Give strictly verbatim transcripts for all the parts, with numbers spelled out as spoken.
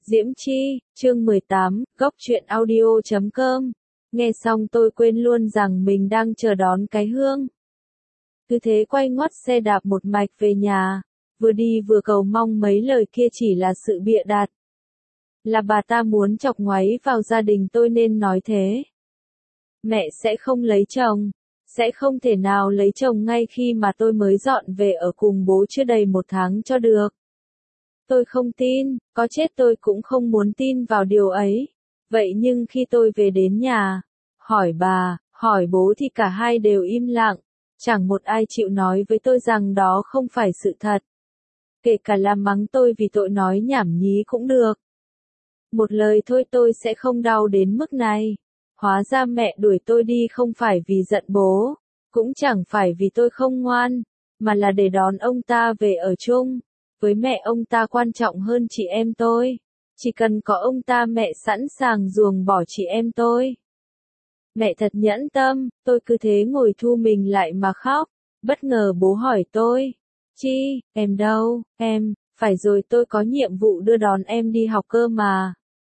Diễm Chi, chương mười tám, góc truyện audio chấm com. Nghe xong tôi quên luôn rằng mình đang chờ đón cái hương. Cứ thế quay ngoắt xe đạp một mạch về nhà, vừa đi vừa cầu mong mấy lời kia chỉ là sự bịa đặt. Là bà ta muốn chọc ngoáy vào gia đình tôi nên nói thế. Mẹ sẽ không lấy chồng, sẽ không thể nào lấy chồng ngay khi mà tôi mới dọn về ở cùng bố chưa đầy một tháng cho được. Tôi không tin, có chết tôi cũng không muốn tin vào điều ấy. Vậy nhưng khi tôi về đến nhà, hỏi bà, hỏi bố thì cả hai đều im lặng. Chẳng một ai chịu nói với tôi rằng đó không phải sự thật. Kể cả là mắng tôi vì tội nói nhảm nhí cũng được. Một lời thôi tôi sẽ không đau đến mức này. Hóa ra mẹ đuổi tôi đi không phải vì giận bố, cũng chẳng phải vì tôi không ngoan, mà là để đón ông ta về ở chung. Với mẹ ông ta quan trọng hơn chị em tôi. Chỉ cần có ông ta mẹ sẵn sàng ruồng bỏ chị em tôi. Mẹ thật nhẫn tâm, tôi cứ thế ngồi thu mình lại mà khóc. Bất ngờ bố hỏi tôi. Chi, em đâu, em, phải rồi tôi có nhiệm vụ đưa đón em đi học cơ mà.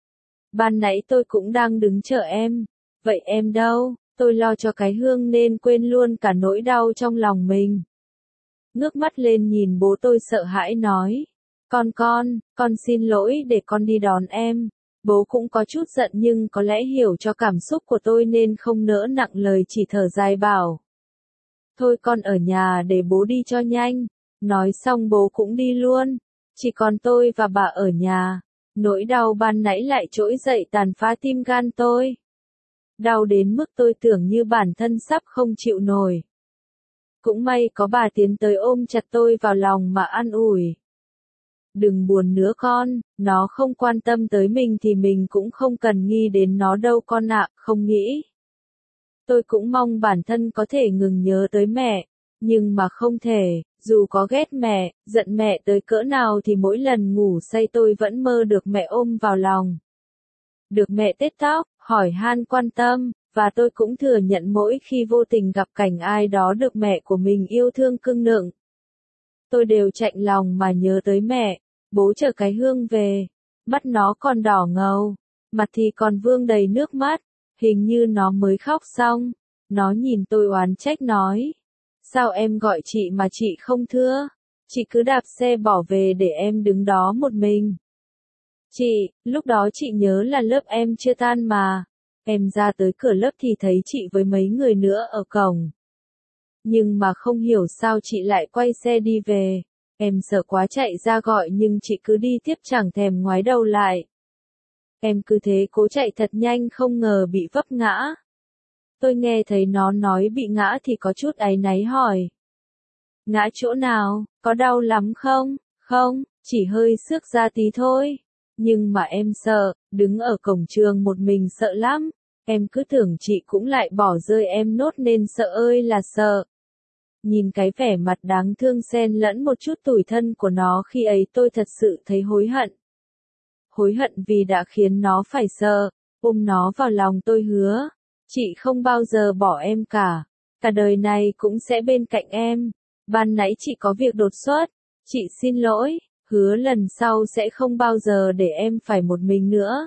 Ban nãy tôi cũng đang đứng chờ em. Vậy em đâu, tôi lo cho cái hương nên quên luôn cả nỗi đau trong lòng mình. Ngước mắt lên nhìn bố tôi sợ hãi nói. Con con, con xin lỗi để con đi đón em. Bố cũng có chút giận nhưng có lẽ hiểu cho cảm xúc của tôi nên không nỡ nặng lời chỉ thở dài bảo. Thôi con ở nhà để bố đi cho nhanh. Nói xong bố cũng đi luôn. Chỉ còn tôi và bà ở nhà. Nỗi đau ban nãy lại trỗi dậy tàn phá tim gan tôi. Đau đến mức tôi tưởng như bản thân sắp không chịu nổi. Cũng may có bà tiến tới ôm chặt tôi vào lòng mà an ủi. Đừng buồn nữa con, nó không quan tâm tới mình thì mình cũng không cần nghi đến nó đâu con ạ, không nghĩ. Tôi cũng mong bản thân có thể ngừng nhớ tới mẹ, nhưng mà không thể, dù có ghét mẹ, giận mẹ tới cỡ nào thì mỗi lần ngủ say tôi vẫn mơ được mẹ ôm vào lòng. Được mẹ tết tóc, hỏi han quan tâm. Và tôi cũng thừa nhận mỗi khi vô tình gặp cảnh ai đó được mẹ của mình yêu thương cưng nựng. Tôi đều chạnh lòng mà nhớ tới mẹ, bố chở cái hương về. Mắt nó còn đỏ ngầu, mặt thì còn vương đầy nước mắt, hình như nó mới khóc xong. Nó nhìn tôi oán trách nói. Sao em gọi chị mà chị không thưa? Chị cứ đạp xe bỏ về để em đứng đó một mình. Chị, lúc đó chị nhớ là lớp em chưa tan mà. Em ra tới cửa lớp thì thấy chị với mấy người nữa ở cổng. Nhưng mà không hiểu sao chị lại quay xe đi về. Em sợ quá chạy ra gọi nhưng chị cứ đi tiếp chẳng thèm ngoái đầu lại. Em cứ thế cố chạy thật nhanh không ngờ bị vấp ngã. Tôi nghe thấy nó nói bị ngã thì có chút áy náy hỏi. Ngã chỗ nào, có đau lắm không? Không, chỉ hơi xước ra tí thôi. Nhưng mà em sợ, đứng ở cổng trường một mình sợ lắm. Em cứ tưởng chị cũng lại bỏ rơi em nốt nên sợ ơi là sợ. Nhìn cái vẻ mặt đáng thương xen lẫn một chút tủi thân của nó khi ấy tôi thật sự thấy hối hận. Hối hận vì đã khiến nó phải sợ, ôm nó vào lòng tôi hứa. Chị không bao giờ bỏ em cả. Cả đời này cũng sẽ bên cạnh em. Ban nãy chị có việc đột xuất. Chị xin lỗi. Hứa lần sau sẽ không bao giờ để em phải một mình nữa.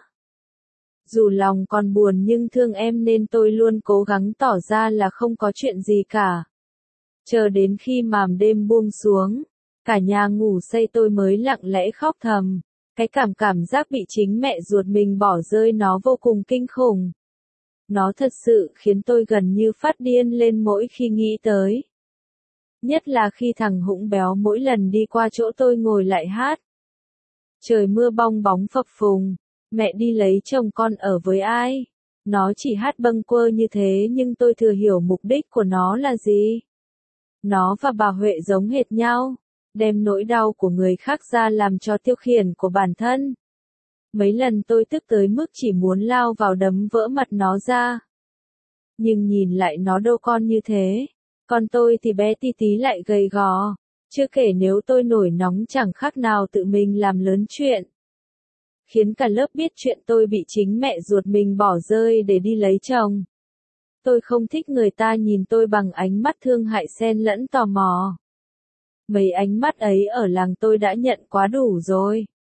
Dù lòng còn buồn nhưng thương em nên tôi luôn cố gắng tỏ ra là không có chuyện gì cả. Chờ đến khi màn đêm buông xuống, cả nhà ngủ say tôi mới lặng lẽ khóc thầm. Cái cảm cảm giác bị chính mẹ ruột mình bỏ rơi nó vô cùng kinh khủng. Nó thật sự khiến tôi gần như phát điên lên mỗi khi nghĩ tới. Nhất là khi thằng Hũng béo mỗi lần đi qua chỗ tôi ngồi lại hát. Trời mưa bong bóng phập phùng, mẹ đi lấy chồng con ở với ai? Nó chỉ hát bâng quơ như thế nhưng tôi thừa hiểu mục đích của nó là gì. Nó và bà Huệ giống hệt nhau, đem nỗi đau của người khác ra làm cho tiêu khiển của bản thân. Mấy lần tôi tức tới mức chỉ muốn lao vào đấm vỡ mặt nó ra. Nhưng nhìn lại nó đâu con như thế. Còn tôi thì bé tí tí lại gầy gò. Chưa kể nếu tôi nổi nóng chẳng khác nào tự mình làm lớn chuyện. Khiến cả lớp biết chuyện tôi bị chính mẹ ruột mình bỏ rơi để đi lấy chồng. Tôi không thích người ta nhìn tôi bằng ánh mắt thương hại xen lẫn tò mò. Mấy ánh mắt ấy ở làng tôi đã nhận quá đủ rồi.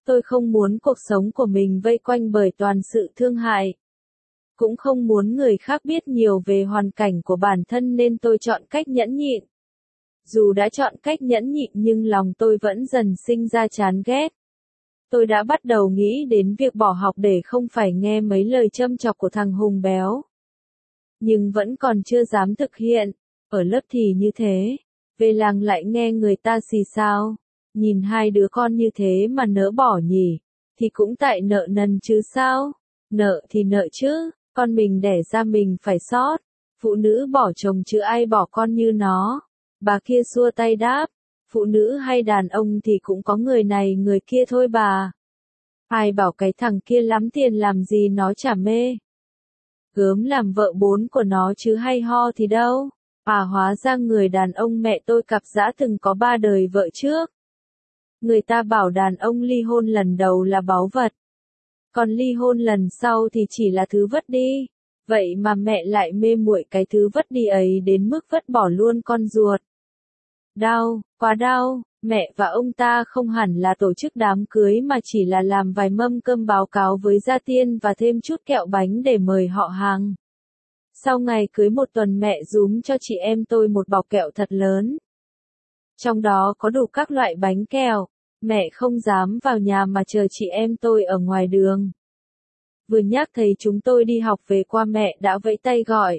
Tôi không muốn cuộc sống của mình vây quanh bởi toàn sự thương hại. Cũng không muốn người khác biết nhiều về hoàn cảnh của bản thân nên tôi chọn cách nhẫn nhịn. Dù đã chọn cách nhẫn nhịn nhưng lòng tôi vẫn dần sinh ra chán ghét. Tôi đã bắt đầu nghĩ đến việc bỏ học để không phải nghe mấy lời châm chọc của thằng Hùng béo. Nhưng vẫn còn chưa dám thực hiện. Ở lớp thì như thế. Về làng lại nghe người ta xì xào. Nhìn hai đứa con như thế mà nỡ bỏ nhỉ. Thì cũng tại nợ nần chứ sao. Nợ thì nợ chứ. Con mình đẻ ra mình phải xót. Phụ nữ bỏ chồng chứ ai bỏ con như nó. Bà kia xua tay đáp. Phụ nữ hay đàn ông thì cũng có người này người kia thôi bà. Ai bảo cái thằng kia lắm tiền làm gì nó chả mê. Gớm làm vợ bốn của nó chứ hay ho thì đâu. À hóa ra người đàn ông mẹ tôi cặp dã từng có ba đời vợ trước. Người ta bảo đàn ông ly hôn lần đầu là báu vật. Còn ly hôn lần sau thì chỉ là thứ vất đi. Vậy mà mẹ lại mê muội cái thứ vất đi ấy đến mức vứt bỏ luôn con ruột. Đau, quá đau, mẹ và ông ta không hẳn là tổ chức đám cưới mà chỉ là làm vài mâm cơm báo cáo với gia tiên và thêm chút kẹo bánh để mời họ hàng. Sau ngày cưới một tuần mẹ giúm cho chị em tôi một bọc kẹo thật lớn. Trong đó có đủ các loại bánh kẹo, mẹ không dám vào nhà mà chờ chị em tôi ở ngoài đường. Vừa nhắc thấy chúng tôi đi học về qua mẹ đã vẫy tay gọi.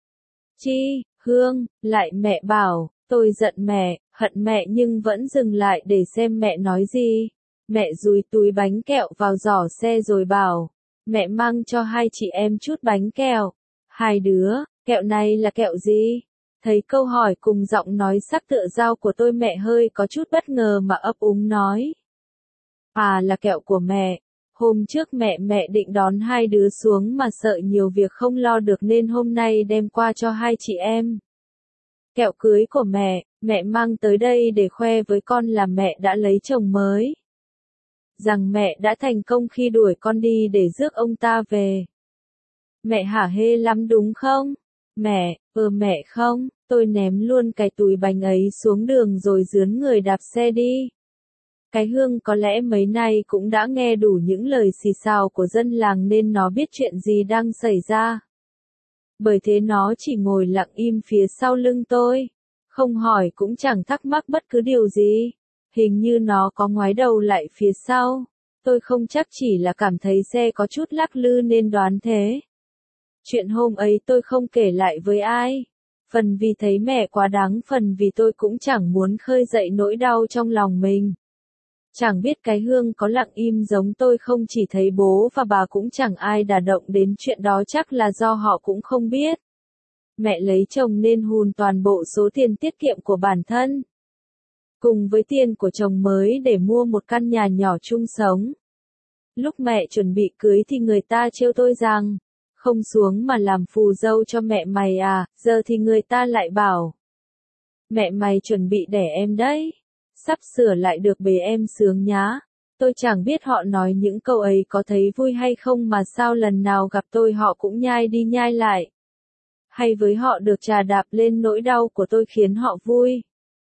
Chi, Hương, lại mẹ bảo. Tôi giận mẹ, hận mẹ nhưng vẫn dừng lại để xem mẹ nói gì. Mẹ dúi túi bánh kẹo vào giỏ xe rồi bảo, mẹ mang cho hai chị em chút bánh kẹo. Hai đứa, kẹo này là kẹo gì? Thấy câu hỏi cùng giọng nói sắc tựa dao của tôi mẹ hơi có chút bất ngờ mà ấp úng nói. À là kẹo của mẹ. Hôm trước mẹ mẹ định đón hai đứa xuống mà sợ nhiều việc không lo được nên hôm nay đem qua cho hai chị em. Kẹo cưới của mẹ, mẹ mang tới đây để khoe với con là mẹ đã lấy chồng mới. Rằng mẹ đã thành công khi đuổi con đi để rước ông ta về. Mẹ hả hê lắm đúng không? Mẹ, ờ mẹ không, tôi ném luôn cái túi bánh ấy xuống đường rồi rướn người đạp xe đi. Cái Hương có lẽ mấy nay cũng đã nghe đủ những lời xì xào của dân làng nên nó biết chuyện gì đang xảy ra. Bởi thế nó chỉ ngồi lặng im phía sau lưng tôi. Không hỏi cũng chẳng thắc mắc bất cứ điều gì. Hình như nó có ngoái đầu lại phía sau. Tôi không chắc chỉ là cảm thấy xe có chút lắc lư nên đoán thế. Chuyện hôm ấy tôi không kể lại với ai. Phần vì thấy mẹ quá đáng, phần vì tôi cũng chẳng muốn khơi dậy nỗi đau trong lòng mình. Chẳng biết cái Hương có lặng im giống tôi không, chỉ thấy bố và bà cũng chẳng ai đả động đến chuyện đó, chắc là do họ cũng không biết. Mẹ lấy chồng nên hùn toàn bộ số tiền tiết kiệm của bản thân. Cùng với tiền của chồng mới để mua một căn nhà nhỏ chung sống. Lúc mẹ chuẩn bị cưới thì người ta trêu tôi rằng, không xuống mà làm phù dâu cho mẹ mày à, giờ thì người ta lại bảo. Mẹ mày chuẩn bị đẻ em đấy. Sắp sửa lại được bế em sướng nhá. Tôi chẳng biết họ nói những câu ấy có thấy vui hay không mà sao lần nào gặp tôi họ cũng nhai đi nhai lại. Hay với họ được trà đạp lên nỗi đau của tôi khiến họ vui.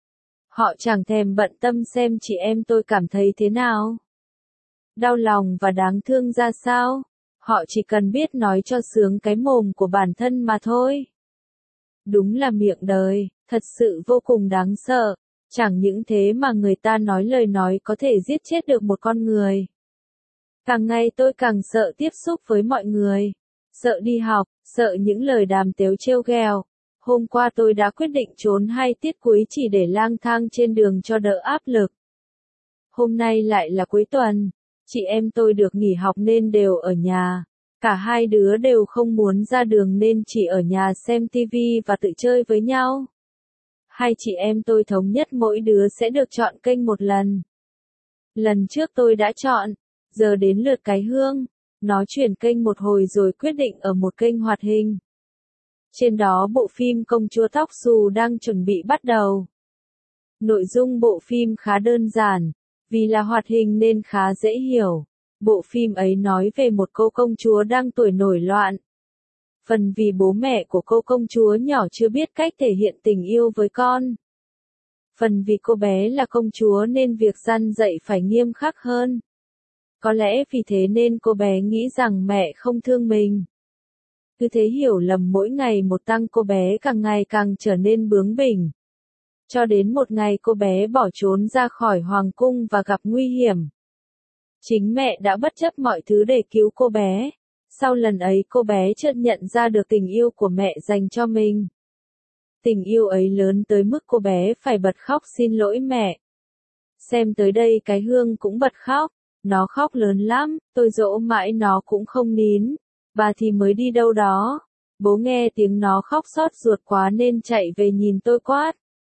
Họ chẳng thèm bận tâm xem chị em tôi cảm thấy thế nào. Đau lòng và đáng thương ra sao. Họ chỉ cần biết nói cho sướng cái mồm của bản thân mà thôi. Đúng là miệng đời, thật sự vô cùng đáng sợ. Chẳng những thế mà người ta nói lời nói có thể giết chết được một con người. Càng ngày tôi càng sợ tiếp xúc với mọi người. Sợ đi học, sợ những lời đàm tếu trêu ghẹo. Hôm qua tôi đã quyết định trốn hai tiết cuối chỉ để lang thang trên đường cho đỡ áp lực. Hôm nay lại là cuối tuần. Chị em tôi được nghỉ học nên đều ở nhà. Cả hai đứa đều không muốn ra đường nên chỉ ở nhà xem tivi và tự chơi với nhau. Hai chị em tôi thống nhất mỗi đứa sẽ được chọn kênh một lần. Lần trước tôi đã chọn, giờ đến lượt cái Hương. Nó chuyển kênh một hồi rồi quyết định ở một kênh hoạt hình. Trên đó bộ phim Công chúa tóc xù đang chuẩn bị bắt đầu. Nội dung bộ phim khá đơn giản, vì là hoạt hình nên khá dễ hiểu. Bộ phim ấy nói về một cô công chúa đang tuổi nổi loạn. Phần vì bố mẹ của cô công chúa nhỏ chưa biết cách thể hiện tình yêu với con. Phần vì cô bé là công chúa nên việc răn dạy phải nghiêm khắc hơn. Có lẽ vì thế nên cô bé nghĩ rằng mẹ không thương mình. Cứ thế hiểu lầm mỗi ngày một tăng, cô bé càng ngày càng trở nên bướng bỉnh. Cho đến một ngày cô bé bỏ trốn ra khỏi hoàng cung và gặp nguy hiểm. Chính mẹ đã bất chấp mọi thứ để cứu cô bé. Sau lần ấy cô bé chợt nhận ra được tình yêu của mẹ dành cho mình. Tình yêu ấy lớn tới mức cô bé phải bật khóc xin lỗi mẹ. Xem tới đây cái Hương cũng bật khóc. Nó khóc lớn lắm, tôi dỗ mãi nó cũng không nín. Bà thì mới đi đâu đó. Bố nghe tiếng nó khóc xót ruột quá nên chạy về nhìn tôi quát.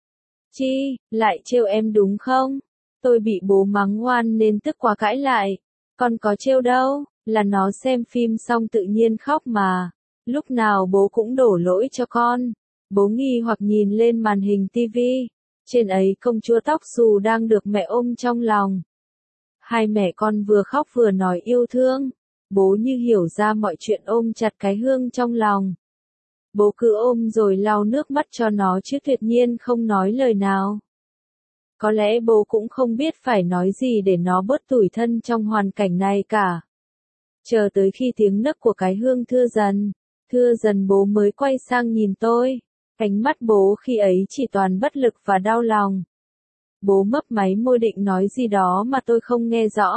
Chi, lại trêu em đúng không? Tôi bị bố mắng ngoan nên tức quá cãi lại. Con có trêu đâu, là nó xem phim xong tự nhiên khóc mà. Lúc nào bố cũng đổ lỗi cho con. Bố nghi hoặc nhìn lên màn hình tivi. Trên ấy công chúa tóc xù đang được mẹ ôm trong lòng. Hai mẹ con vừa khóc vừa nói yêu thương. Bố như hiểu ra mọi chuyện ôm chặt cái Hương trong lòng. Bố cứ ôm rồi lau nước mắt cho nó chứ tuyệt nhiên không nói lời nào. Có lẽ bố cũng không biết phải nói gì để nó bớt tủi thân trong hoàn cảnh này cả. Chờ tới khi tiếng nấc của cái Hương thưa dần, thưa dần bố mới quay sang nhìn tôi. Ánh mắt bố khi ấy chỉ toàn bất lực và đau lòng. Bố mấp máy môi định nói gì đó mà tôi không nghe rõ.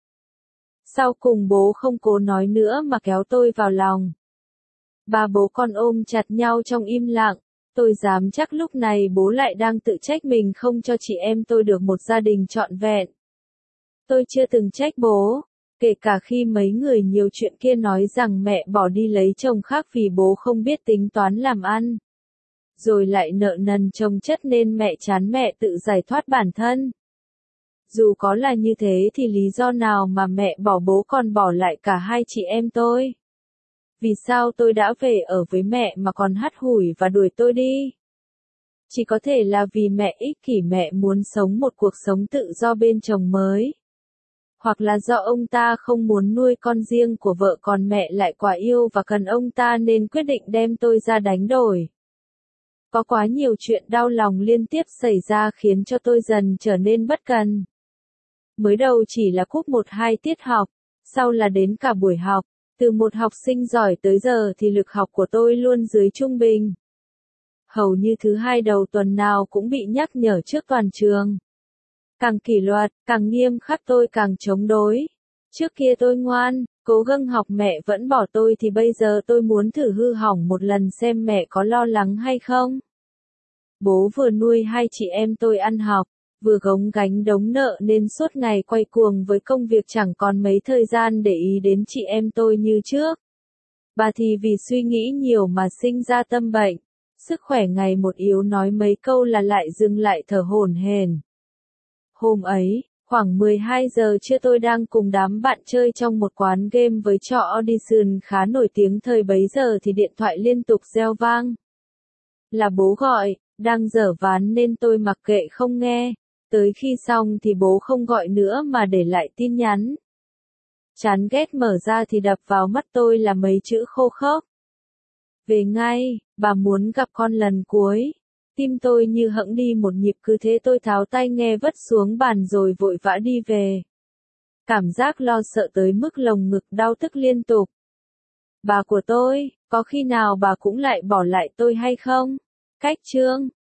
Sau cùng bố không cố nói nữa mà kéo tôi vào lòng. Ba bố con ôm chặt nhau trong im lặng. Tôi dám chắc lúc này bố lại đang tự trách mình không cho chị em tôi được một gia đình trọn vẹn. Tôi chưa từng trách bố, kể cả khi mấy người nhiều chuyện kia nói rằng mẹ bỏ đi lấy chồng khác vì bố không biết tính toán làm ăn. Rồi lại nợ nần chồng chất nên mẹ chán mẹ tự giải thoát bản thân. Dù có là như thế thì lý do nào mà mẹ bỏ bố còn bỏ lại cả hai chị em tôi? Vì sao tôi đã về ở với mẹ mà còn hắt hủi và đuổi tôi đi? Chỉ có thể là vì mẹ ích kỷ, mẹ muốn sống một cuộc sống tự do bên chồng mới. Hoặc là do ông ta không muốn nuôi con riêng của vợ còn mẹ lại quá yêu và cần ông ta nên quyết định đem tôi ra đánh đổi. Có quá nhiều chuyện đau lòng liên tiếp xảy ra khiến cho tôi dần trở nên bất cần. Mới đầu chỉ là cúp một hai tiết học, sau là đến cả buổi học. Từ một học sinh giỏi tới giờ thì lực học của tôi luôn dưới trung bình. Hầu như thứ hai đầu tuần nào cũng bị nhắc nhở trước toàn trường. Càng kỷ luật, càng nghiêm khắc tôi càng chống đối. Trước kia tôi ngoan, cố gắng học mẹ vẫn bỏ tôi thì bây giờ tôi muốn thử hư hỏng một lần xem mẹ có lo lắng hay không. Bố vừa nuôi hai chị em tôi ăn học, vừa gồng gánh đống nợ nên suốt ngày quay cuồng với công việc chẳng còn mấy thời gian để ý đến chị em tôi như trước. Bà thì vì suy nghĩ nhiều mà sinh ra tâm bệnh, sức khỏe ngày một yếu, nói mấy câu là lại dừng lại thở hổn hển. Hôm ấy, khoảng mười hai giờ trưa tôi đang cùng đám bạn chơi trong một quán game với trò Audition khá nổi tiếng thời bấy giờ thì điện thoại liên tục reo vang. Là bố gọi, đang dở ván nên tôi mặc kệ không nghe. Tới khi xong thì bố không gọi nữa mà để lại tin nhắn. Chán ghét mở ra thì đập vào mắt tôi là mấy chữ khô khốc. Về ngay, bà muốn gặp con lần cuối. Tim tôi như hẫng đi một nhịp, cứ thế tôi tháo tai nghe vứt xuống bàn rồi vội vã đi về. Cảm giác lo sợ tới mức lồng ngực đau tức liên tục. Bà của tôi, có khi nào bà cũng lại bỏ lại tôi hay không? Cách chương